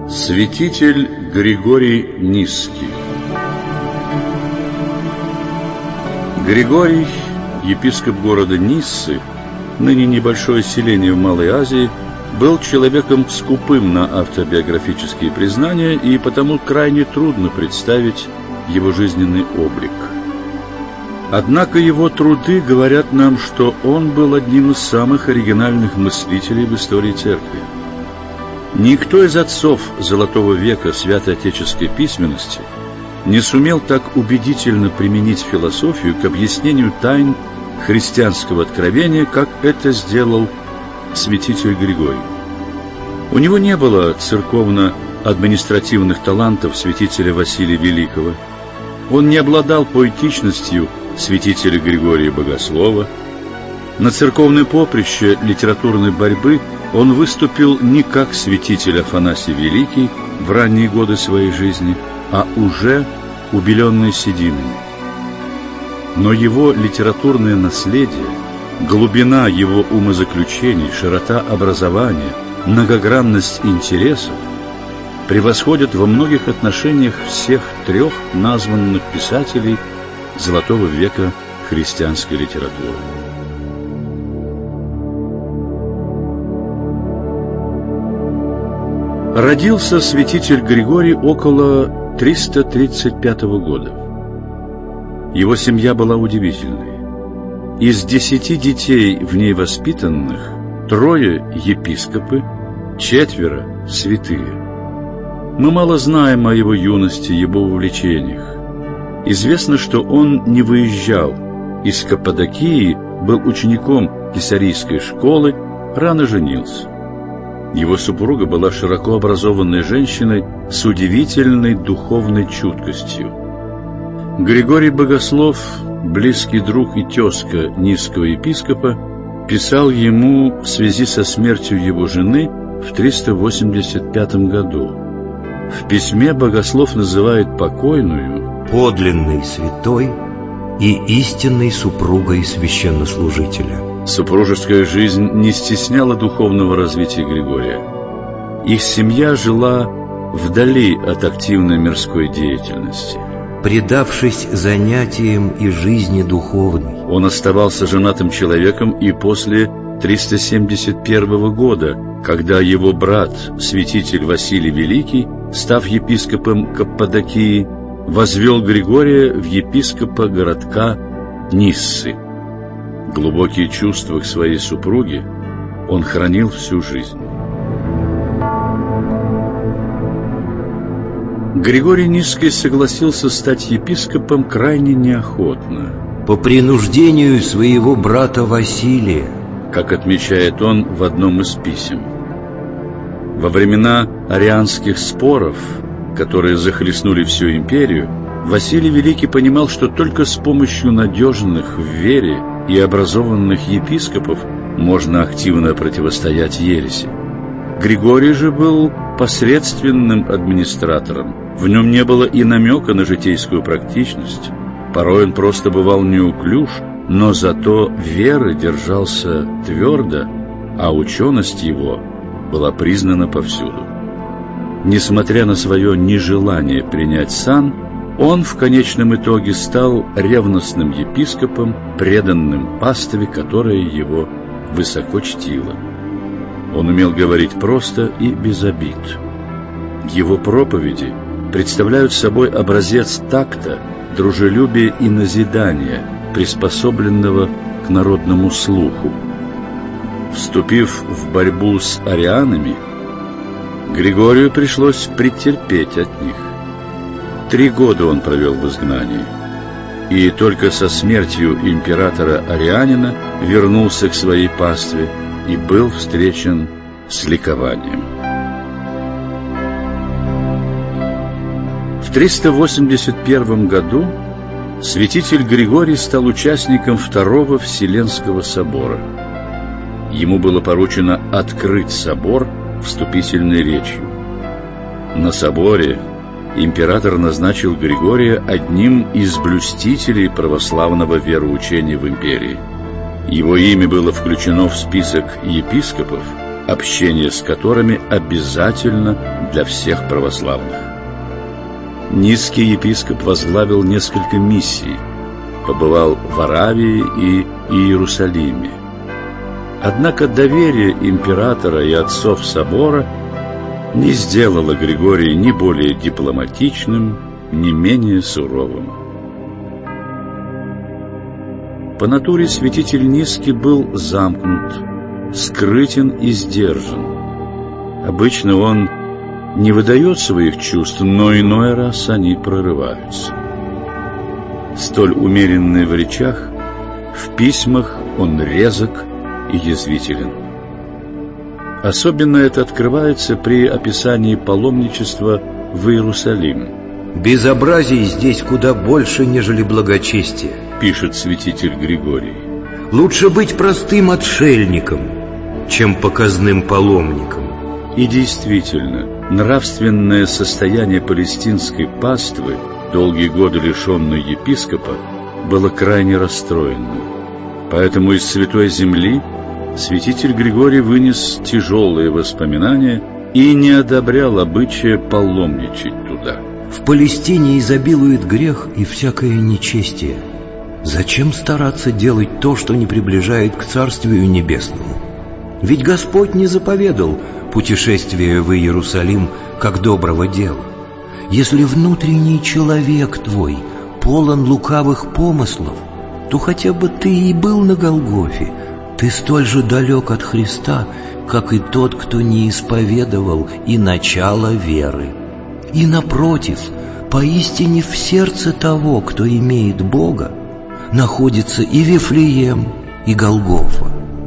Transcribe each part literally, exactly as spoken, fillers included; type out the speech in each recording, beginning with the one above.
Святитель Григорий Нисский. Григорий, епископ города Ниссы, ныне небольшое селение в Малой Азии, был человеком скупым на автобиографические признания, и потому крайне трудно представить его жизненный облик. Однако его труды говорят нам, что он был одним из самых оригинальных мыслителей в истории церкви. Никто из отцов Золотого века святоотеческой письменности не сумел так убедительно применить философию к объяснению тайн христианского откровения, как это сделал святитель Григорий. У него не было церковно-административных талантов святителя Василия Великого. Он не обладал поэтичностью святителя Григория Богослова. На церковное поприще литературной борьбы он выступил не как святитель Афанасий Великий в ранние годы своей жизни, а уже убеленный сединами. Но его литературное наследие, глубина его умозаключений, широта образования, многогранность интересов превосходят во многих отношениях всех трех названных писателей Золотого века христианской литературы. Родился святитель Григорий около триста тридцать пятого года. Его семья была удивительной. Из десяти детей в ней воспитанных трое епископы, четверо святые. Мы мало знаем о его юности, его увлечениях. Известно, что он не выезжал из Каппадокии, был учеником Кесарийской школы, рано женился. Его супруга была широко образованной женщиной с удивительной духовной чуткостью. Григорий Богослов, близкий друг и тезка Нисского епископа, писал ему в связи со смертью его жены в триста восемьдесят пятом году. В письме Богослов называет покойную подлинной святой и истинной супругой священнослужителя. Супружеская жизнь не стесняла духовного развития Григория. Их семья жила вдали от активной мирской деятельности. Предавшись занятиям и жизни духовной, он оставался женатым человеком и после триста семьдесят первого года, когда его брат, святитель Василий Великий, став епископом Каппадокии, возвел Григория в епископа городка Ниссы. Глубокие чувства к своей супруге он хранил всю жизнь. Григорий Нисский согласился стать епископом крайне неохотно. По принуждению своего брата Василия, как отмечает он в одном из писем. Во времена арианских споров, которые захлестнули всю империю, Василий Великий понимал, что только с помощью надежных в вере и образованных епископов можно активно противостоять ереси. Григорий же был посредственным администратором. В нем не было и намека на житейскую практичность. Порой он просто бывал неуклюж, но зато веры держался твердо, а ученость его была признана повсюду. Несмотря на свое нежелание принять сан, он в конечном итоге стал ревностным епископом, преданным пастве, которая его высоко чтила. Он умел говорить просто и без обид. Его проповеди представляют собой образец такта, дружелюбия и назидания, приспособленного к народному слуху. Вступив в борьбу с арианами, Григорию пришлось претерпеть от них. Три года он провел в изгнании, и только со смертью императора Арианина вернулся к своей пастве и был встречен с ликованием. В триста восемьдесят первом году святитель Григорий стал участником Второго Вселенского собора. Ему было поручено открыть собор вступительной речью. На соборе император назначил Григория одним из блюстителей православного вероучения в империи. Его имя было включено в список епископов, общение с которыми обязательно для всех православных. Низкий епископ возглавил несколько миссий, побывал в Аравии и Иерусалиме. Однако доверие императора и отцов собора не сделало Григория ни более дипломатичным, ни менее суровым. По натуре святитель Низкий был замкнут, скрытен и сдержан. Обычно он не выдает своих чувств, но иной раз они прорываются. Столь умеренный в речах, в письмах он резок и язвителен. Особенно это открывается при описании паломничества в Иерусалим. «Безобразий здесь куда больше, нежели благочестия», — пишет святитель Григорий. «Лучше быть простым отшельником, чем показным паломником». И действительно, нравственное состояние палестинской паствы, долгие годы лишенной епископа, было крайне расстроенным. Поэтому из Святой Земли святитель Григорий вынес тяжелые воспоминания и не одобрял обычая паломничать туда. «В Палестине изобилует грех и всякое нечестие. Зачем стараться делать то, что не приближает к Царствию Небесному? Ведь Господь не заповедал путешествие в Иерусалим как доброго дела. Если внутренний человек твой полон лукавых помыслов, то хотя бы ты и был на Голгофе, ты столь же далек от Христа, как и тот, кто не исповедовал и начало веры. И напротив, поистине в сердце того, кто имеет Бога, находится и Вифлеем, и Голгофа».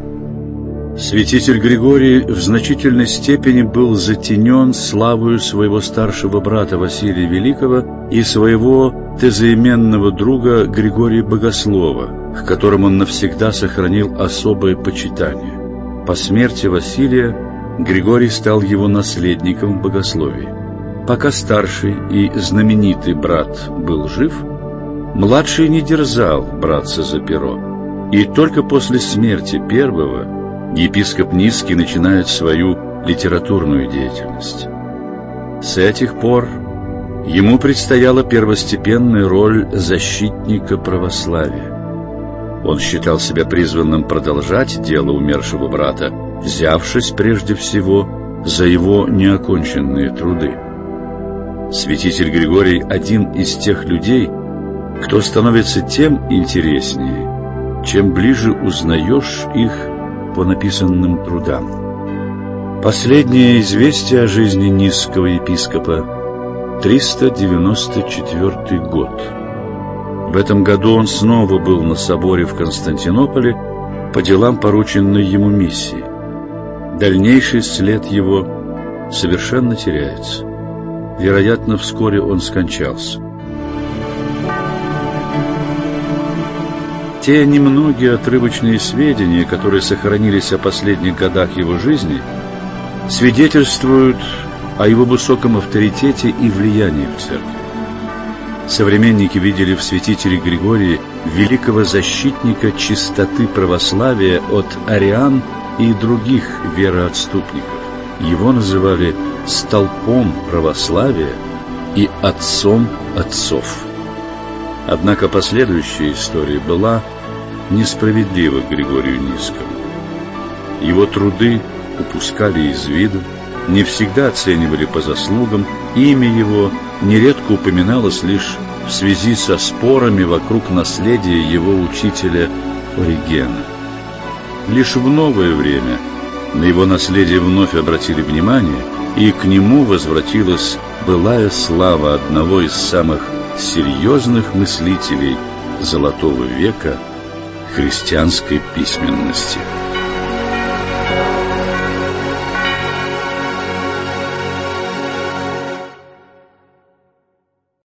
Святитель Григорий в значительной степени был затенен славою своего старшего брата Василия Великого и своего тезаименного друга Григория Богослова, к которому он навсегда сохранил особое почитание. По смерти Василия Григорий стал его наследником в богословии. Пока старший и знаменитый брат был жив, младший не дерзал браться за перо, и только после смерти первого епископ Низкий начинает свою литературную деятельность. С этих пор ему предстояла первостепенная роль защитника православия. Он считал себя призванным продолжать дело умершего брата, взявшись прежде всего за его неоконченные труды. Святитель Григорий – один из тех людей, кто становится тем интереснее, чем ближе узнаешь их по написанным трудам. Последнее известие о жизни Низкого епископа – триста девяносто четвёртый год. В этом году он снова был на соборе в Константинополе по делам порученной ему миссии. Дальнейший след его совершенно теряется. Вероятно, вскоре он скончался. Те немногие отрывочные сведения, которые сохранились о последних годах его жизни, свидетельствуют о его высоком авторитете и влиянии в церкви. Современники видели в святителе Григории великого защитника чистоты православия от ариан и других вероотступников. Его называли столпом православия и отцом отцов. Однако последующая история была несправедлива к Григорию Низкому. Его труды упускали из виду, не всегда оценивали по заслугам, имя его нередко упоминалось лишь в связи со спорами вокруг наследия его учителя Оригена. Лишь в новое время на его наследие вновь обратили внимание, и к нему возвратилась былая слава одного из самых серьезных мыслителей Золотого века христианской письменности.